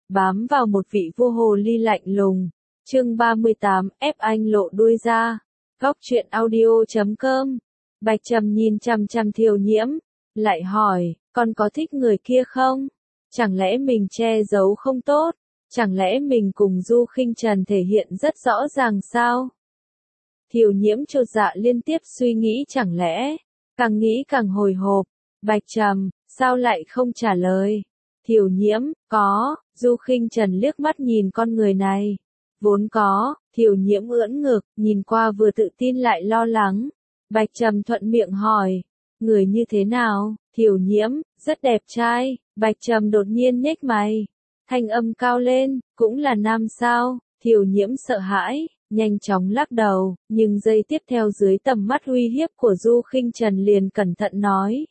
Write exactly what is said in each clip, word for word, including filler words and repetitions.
bám vào một vị vua hồ ly lạnh lùng. Chương ba mươi tám, ép anh lộ đuôi ra. Góc truyện audio chấm com. Bạch Trầm nhìn chằm chằm Thiều Nhiễm, lại hỏi, con có thích người kia không? Chẳng lẽ mình che giấu không tốt? Chẳng lẽ mình cùng Du Khinh Trần thể hiện rất rõ ràng sao? Thiều Nhiễm chột dạ liên tiếp suy nghĩ, chẳng lẽ, càng nghĩ càng hồi hộp. Bạch Trầm, sao lại không trả lời? Thiều Nhiễm, có. Du Khinh Trần liếc mắt nhìn con người này. Vốn có. Thiều Nhiễm ưỡn ngực, nhìn qua vừa tự tin lại lo lắng. Bạch Trầm thuận miệng hỏi, người như thế nào? Thiều Nhiễm, rất đẹp trai. Bạch Trầm đột nhiên nhếch mày, thanh âm cao lên, cũng là nam sao? Thiều Nhiễm sợ hãi, nhanh chóng lắc đầu, nhưng giây tiếp theo dưới tầm mắt uy hiếp của Du Khinh Trần liền cẩn thận nói.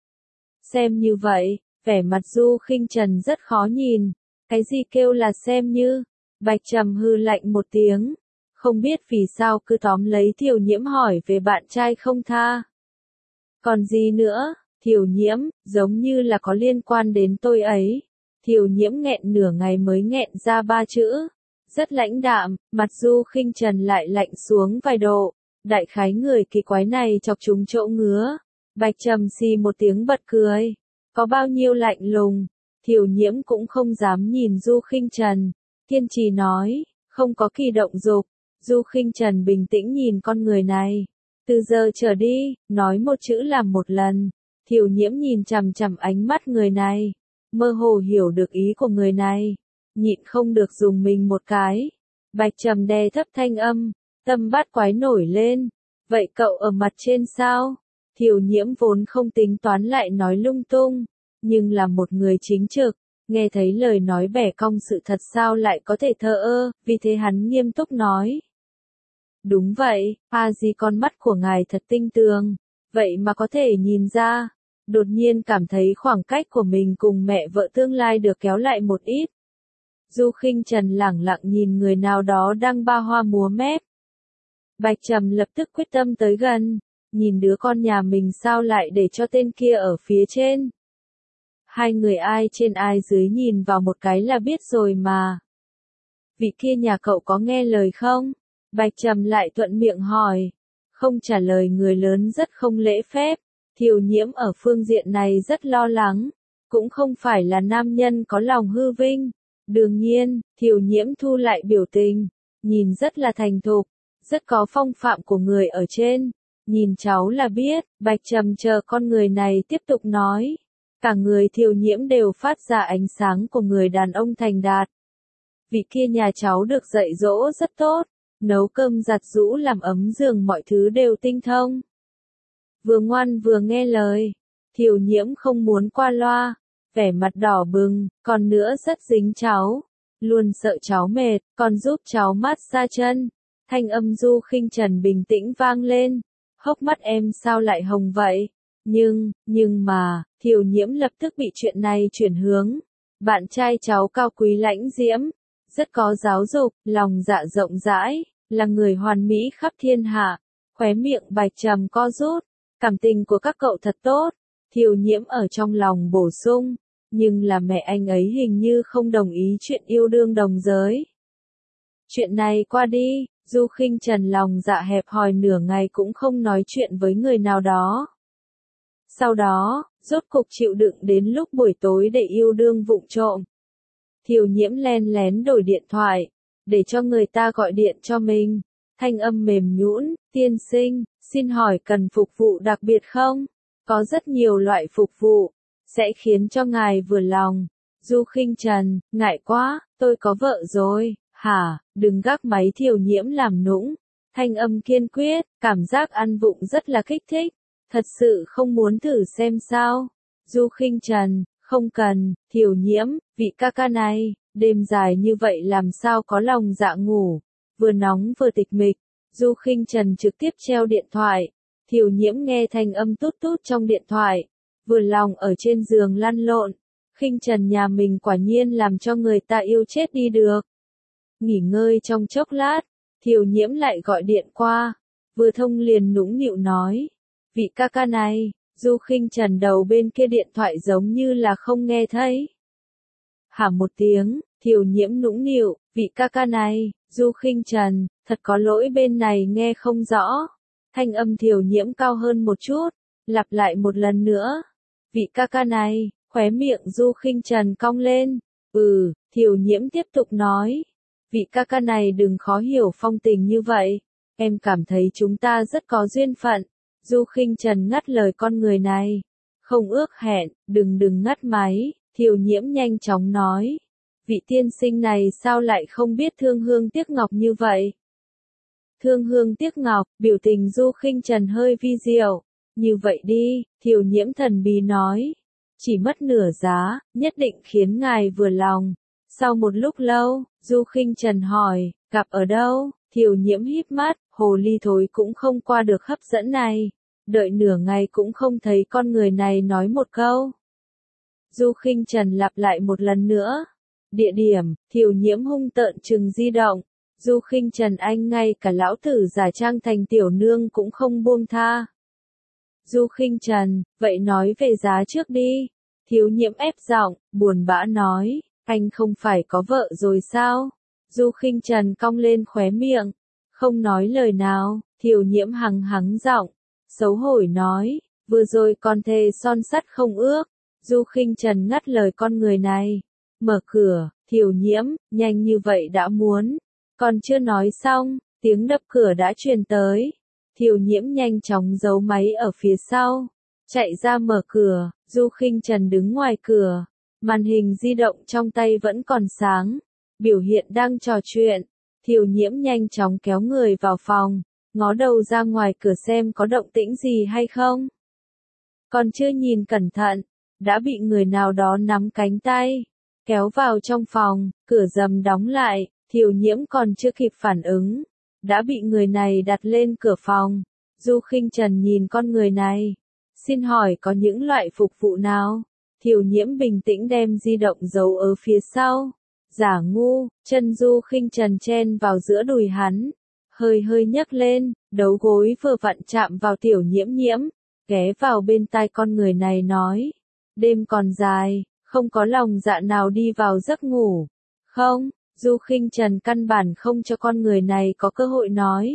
Xem như vậy, vẻ mặt Du Khinh Trần rất khó nhìn. Cái gì kêu là xem như? Bạch Trầm hư lạnh một tiếng, không biết vì sao cứ tóm lấy Thiều Nhiễm hỏi về bạn trai không tha. Còn gì nữa? Thiều Nhiễm, giống như là có liên quan đến tôi ấy. Thiều Nhiễm nghẹn nửa ngày mới nghẹn ra ba chữ. Rất lãnh đạm, mặt Du Khinh Trần lại lạnh xuống vài độ. Đại khái người kỳ quái này chọc trúng chỗ ngứa. Bạch Trầm xì một tiếng bật cười. Có bao nhiêu lạnh lùng? Thiều Nhiễm cũng không dám nhìn Du Khinh Trần. Kiên trì nói, không có kỳ động dục. Du Khinh Trần bình tĩnh nhìn con người này. Từ giờ trở đi, nói một chữ làm một lần. Thiều Nhiễm nhìn chằm chằm ánh mắt người này, mơ hồ hiểu được ý của người này, nhịn không được dùng mình một cái. Bạch Trầm đè thấp thanh âm, tâm bát quái nổi lên. Vậy cậu ở mặt trên sao? Thiều Nhiễm vốn không tính toán lại nói lung tung, nhưng là một người chính trực, nghe thấy lời nói bẻ cong sự thật sao lại có thể thờ ơ, vì thế hắn nghiêm túc nói. Đúng vậy, a di con mắt của ngài thật tinh tường, vậy mà có thể nhìn ra. Đột nhiên cảm thấy khoảng cách của mình cùng mẹ vợ tương lai được kéo lại một ít. Du Khinh Trần lẳng lặng nhìn người nào đó đang ba hoa múa mép. Bạch Trầm lập tức quyết tâm tới gần, nhìn đứa con nhà mình sao lại để cho tên kia ở phía trên. Hai người ai trên ai dưới nhìn vào một cái là biết rồi mà. Vị kia nhà cậu có nghe lời không? Bạch Trầm lại thuận miệng hỏi. Không trả lời người lớn rất không lễ phép. Thiều Nhiễm ở phương diện này rất lo lắng, cũng không phải là nam nhân có lòng hư vinh. Đương nhiên, Thiều Nhiễm thu lại biểu tình, nhìn rất là thành thục, rất có phong phạm của người ở trên. Nhìn cháu là biết. Bạch Trầm chờ con người này tiếp tục nói. Cả người Thiều Nhiễm đều phát ra ánh sáng của người đàn ông thành đạt. Vị kia nhà cháu được dạy dỗ rất tốt, nấu cơm giặt giũ làm ấm giường mọi thứ đều tinh thông. Vừa ngoan vừa nghe lời. Thiều Nhiễm không muốn qua loa, vẻ mặt đỏ bừng, còn nữa rất dính cháu, luôn sợ cháu mệt, còn giúp cháu mát xa chân. Thanh âm Du Khinh Trần bình tĩnh vang lên, hốc mắt em sao lại hồng vậy? Nhưng, nhưng mà, Thiều Nhiễm lập tức bị chuyện này chuyển hướng. Bạn trai cháu cao quý lãnh diễm, rất có giáo dục, lòng dạ rộng rãi, là người hoàn mỹ khắp thiên hạ. Khóe miệng Bạch Trầm co rút. Cảm tình của các cậu thật tốt. Thiều Nhiễm ở trong lòng bổ sung, nhưng là mẹ anh ấy hình như không đồng ý chuyện yêu đương đồng giới. Chuyện này qua đi, Du Khinh Trần lòng dạ hẹp hòi nửa ngày cũng không nói chuyện với người nào đó. Sau đó, rốt cục chịu đựng đến lúc buổi tối để yêu đương vụng trộm. Thiều Nhiễm len lén đổi điện thoại, để cho người ta gọi điện cho mình. Thanh âm mềm nhũn, tiên sinh, xin hỏi cần phục vụ đặc biệt không? Có rất nhiều loại phục vụ, sẽ khiến cho ngài vừa lòng. Du Khinh Trần, ngại quá, tôi có vợ rồi. Hả, đừng gác máy. Thiều Nhiễm làm nũng. Thanh âm kiên quyết, cảm giác ăn vụng rất là kích thích. Thật sự không muốn thử xem sao? Du Khinh Trần, không cần. Thiều Nhiễm, vị ca ca này, đêm dài như vậy làm sao có lòng dạ ngủ. Vừa nóng vừa tịch mịch, Du Khinh Trần trực tiếp treo điện thoại. Thiều Nhiễm nghe thanh âm tút tút trong điện thoại, vừa lòng ở trên giường lăn lộn. Khinh Trần nhà mình quả nhiên làm cho người ta yêu chết đi được. Nghỉ ngơi trong chốc lát, Thiều Nhiễm lại gọi điện qua, vừa thông liền nũng nịu nói, vị ca ca này. Du Khinh Trần đầu bên kia điện thoại giống như là không nghe thấy. Hả một tiếng, Thiều Nhiễm nũng nịu, vị ca ca này, Du Khinh Trần, thật có lỗi bên này nghe không rõ. Thanh âm Thiều Nhiễm cao hơn một chút, lặp lại một lần nữa. Vị ca ca này, khóe miệng Du Khinh Trần cong lên. Ừ, Thiều Nhiễm tiếp tục nói. Vị ca ca này đừng khó hiểu phong tình như vậy. Em cảm thấy chúng ta rất có duyên phận. Du Khinh Trần ngắt lời con người này. Không ước hẹn, đừng đừng ngắt máy. Thiều Nhiễm nhanh chóng nói. Vị tiên sinh này sao lại không biết thương hương tiếc ngọc như vậy? Thương hương tiếc ngọc, biểu tình Du Khinh Trần hơi vi diệu. Như vậy đi, Thiều Nhiễm thần bí nói. Chỉ mất nửa giá, nhất định khiến ngài vừa lòng. Sau một lúc lâu, Du Khinh Trần hỏi, gặp ở đâu? Thiều Nhiễm híp mắt, hồ ly thối cũng không qua được hấp dẫn này. Đợi nửa ngày cũng không thấy con người này nói một câu. Du Khinh Trần lặp lại một lần nữa. Địa điểm, Thiều Nhiễm hung tợn trừng di động. Du Khinh Trần anh ngay cả lão tử giả trang thành tiểu nương cũng không buông tha. Du Khinh Trần, vậy nói về giá trước đi. Thiều Nhiễm ép giọng, buồn bã nói, anh không phải có vợ rồi sao? Du Khinh Trần cong lên khóe miệng, không nói lời nào. Thiều Nhiễm hằng hắng giọng, xấu hổ nói, vừa rồi còn thề son sắt không ước. Du Khinh Trần ngắt lời con người này. Mở cửa, Thiều Nhiễm, nhanh như vậy đã muốn. Còn chưa nói xong, tiếng đập cửa đã truyền tới. Thiều Nhiễm nhanh chóng giấu máy ở phía sau. Chạy ra mở cửa, Du Khinh Trần đứng ngoài cửa. Màn hình di động trong tay vẫn còn sáng. Biểu hiện đang trò chuyện. Thiều Nhiễm nhanh chóng kéo người vào phòng. Ngó đầu ra ngoài cửa xem có động tĩnh gì hay không. Còn chưa nhìn cẩn thận, đã bị người nào đó nắm cánh tay. Kéo vào trong phòng, cửa rầm đóng lại. Thiều Nhiễm còn chưa kịp phản ứng. Đã bị người này đặt lên cửa phòng. Du Khinh Trần nhìn con người này. Xin hỏi có những loại phục vụ nào? Thiều Nhiễm bình tĩnh đem di động giấu ở phía sau. Giả ngu, chân Du Khinh Trần chen vào giữa đùi hắn. Hơi hơi nhấc lên, đấu gối vừa vặn chạm vào Tiểu Nhiễm Nhiễm. Ghé vào bên tai con người này nói. Đêm còn dài, không có lòng dạ nào đi vào giấc ngủ. Không, Du Khinh Trần căn bản không cho con người này có cơ hội nói.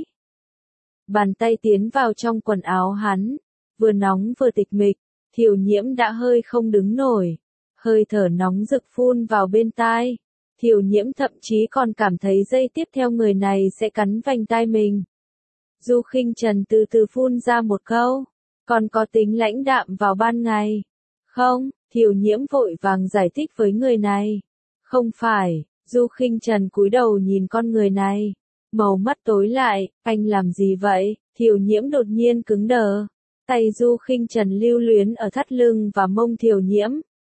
Bàn tay tiến vào trong quần áo hắn. Vừa nóng vừa tịch mịch, Thiều Nhiễm đã hơi không đứng nổi. Hơi thở nóng rực phun vào bên tai. Thiều Nhiễm thậm chí còn cảm thấy giây tiếp theo người này sẽ cắn vành tai mình. Du Khinh Trần từ từ phun ra một câu. Còn có tính lãnh đạm vào ban ngày. Không, Thiều Nhiễm vội vàng giải thích với người này. Không phải, Du Khinh Trần cúi đầu nhìn con người này. Màu mắt tối lại, anh làm gì vậy? Thiều Nhiễm đột nhiên cứng đờ. Tay Du Khinh Trần lưu luyến ở thắt lưng và mông Thiều Nhiễm.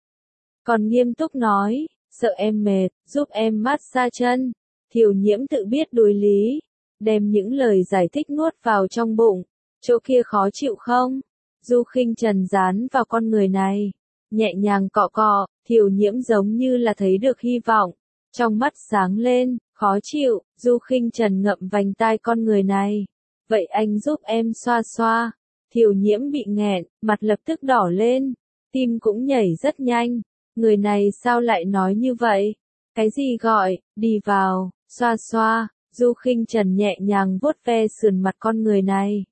Còn nghiêm túc nói, sợ em mệt, giúp em massage chân. Thiều Nhiễm tự biết đối lý. Đem những lời giải thích nuốt vào trong bụng. Chỗ kia khó chịu không? Du Khinh Trần dán vào con người này. Nhẹ nhàng cọ cọ, Thiều Nhiễm giống như là thấy được hy vọng. Trong mắt sáng lên, khó chịu, Du Khinh Trần ngậm vành tai con người này. Vậy anh giúp em xoa xoa. Thiều Nhiễm bị nghẹn, mặt lập tức đỏ lên. Tim cũng nhảy rất nhanh. Người này sao lại nói như vậy? Cái gì gọi, đi vào, xoa xoa. Du Khinh Trần nhẹ nhàng vuốt ve sườn mặt con người này.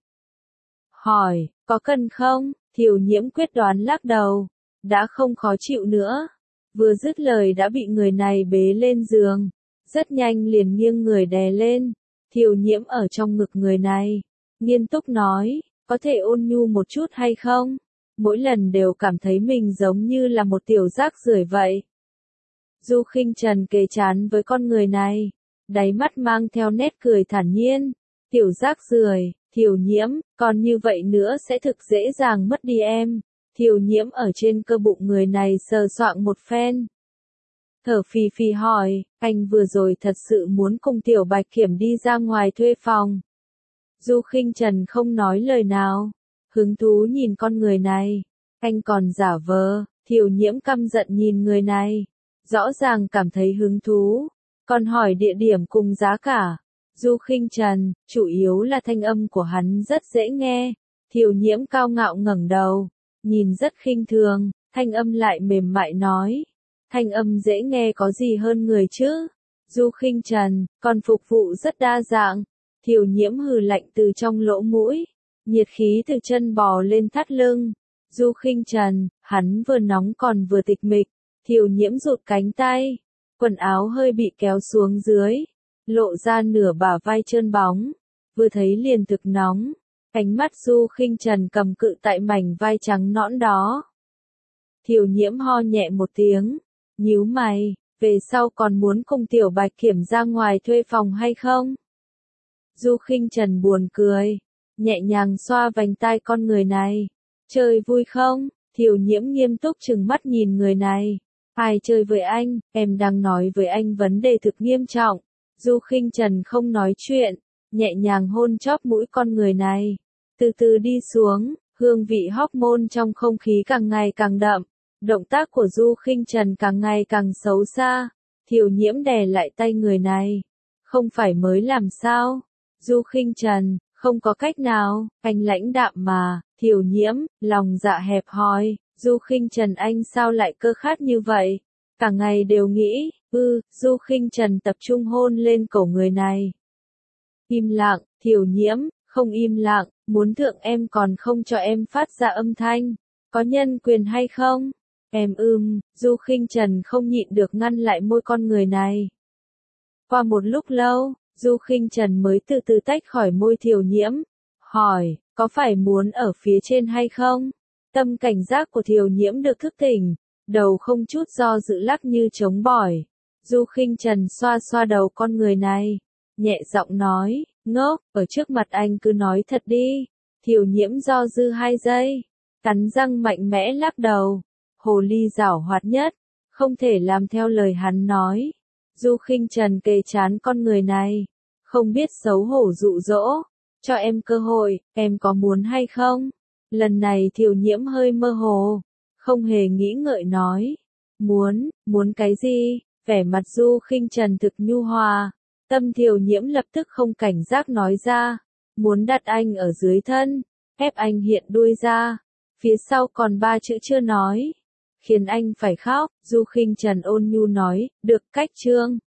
Hỏi, có cần không? Thiều Nhiễm quyết đoán lắc đầu. Đã không khó chịu nữa. Vừa dứt lời đã bị người này bế lên giường. Rất nhanh liền nghiêng người đè lên. Thiều Nhiễm ở trong ngực người này. Nghiêm túc nói, có thể ôn nhu một chút hay không? Mỗi lần đều cảm thấy mình giống như là một tiểu rác rưởi vậy. Du Khinh Trần kề chán với con người này. Đáy mắt mang theo nét cười thản nhiên. Tiểu rác rưởi, Thiều Nhiễm, còn như vậy nữa sẽ thực dễ dàng mất đi em. Thiều Nhiễm ở trên cơ bụng người này sờ soạng một phen. Thở phì phì hỏi, anh vừa rồi thật sự muốn cùng Tiểu Bạch Kiểm đi ra ngoài thuê phòng. Du Khinh Trần không nói lời nào. Hứng thú nhìn con người này. Anh còn giả vờ. Thiều Nhiễm căm giận nhìn người này. Rõ ràng cảm thấy hứng thú. Còn hỏi địa điểm cùng giá cả. Du Khinh Trần, chủ yếu là thanh âm của hắn rất dễ nghe. Thiều Nhiễm cao ngạo ngẩng đầu. Nhìn rất khinh thường, thanh âm lại mềm mại nói. thanh âm dễ nghe có gì hơn người chứ. Du Khinh Trần, còn phục vụ rất đa dạng. Thiều Nhiễm hừ lạnh từ trong lỗ mũi, nhiệt khí từ chân bò lên thắt lưng. Du Khinh Trần, hắn vừa nóng còn vừa tịch mịch. Thiều Nhiễm rụt cánh tay, quần áo hơi bị kéo xuống dưới, lộ ra nửa bả vai trơn bóng, vừa thấy liền thực nóng. Ánh mắt Du Khinh Trần cầm cự tại mảnh vai trắng nõn đó. Thiều Nhiễm ho nhẹ một tiếng, nhíu mày, về sau còn muốn cùng Tiểu Bạch Kiểm ra ngoài thuê phòng hay không? Du Khinh Trần buồn cười, nhẹ nhàng xoa vành tai con người này. Chơi vui không? Thiều Nhiễm nghiêm túc trừng mắt nhìn người này. Ai chơi với anh, em đang nói với anh vấn đề thực nghiêm trọng. Du Khinh Trần không nói chuyện, nhẹ nhàng hôn chóp mũi con người này. Từ từ đi xuống, hương vị hormone trong không khí càng ngày càng đậm. Động tác của Du Khinh Trần càng ngày càng xấu xa. Thiều Nhiễm đè lại tay người này. Không phải mới làm sao? Du Khinh Trần, không có cách nào, anh lãnh đạm mà. Thiều Nhiễm, lòng dạ hẹp hòi. Du Khinh Trần anh sao lại cơ khát như vậy? Cả ngày đều nghĩ, ư, Du Khinh Trần tập trung hôn lên cổ người này. Im lặng, Thiều Nhiễm, không im lặng, muốn thượng em còn không cho em phát ra âm thanh. Có nhân quyền hay không? Em ưm, Du Khinh Trần không nhịn được ngăn lại môi con người này. Qua một lúc lâu, Du Khinh Trần mới từ từ tách khỏi môi Thiều Nhiễm. Hỏi, có phải muốn ở phía trên hay không? Tâm cảnh giác của Thiều Nhiễm được thức tỉnh, đầu không chút do dự lắc như trống bỏi. Du Khinh Trần xoa xoa đầu con người này, nhẹ giọng nói, ngốc, ở trước mặt anh cứ nói thật đi. Thiều Nhiễm do dư hai giây, cắn răng mạnh mẽ lắc đầu. Hồ ly giảo hoạt nhất, không thể làm theo lời hắn nói. Du Khinh Trần kề chán con người này, không biết xấu hổ dụ dỗ, cho em cơ hội, em có muốn hay không? Lần này Thiều Nhiễm hơi mơ hồ, không hề nghĩ ngợi nói, muốn, muốn cái gì? Vẻ mặt Du Khinh Trần thực nhu hòa, tâm Thiều Nhiễm lập tức không cảnh giác nói ra, muốn đặt anh ở dưới thân, ép anh hiện đuôi ra, phía sau còn ba chữ chưa nói, khiến anh phải khóc. Du Khinh Trần ôn nhu nói, được, cách chương.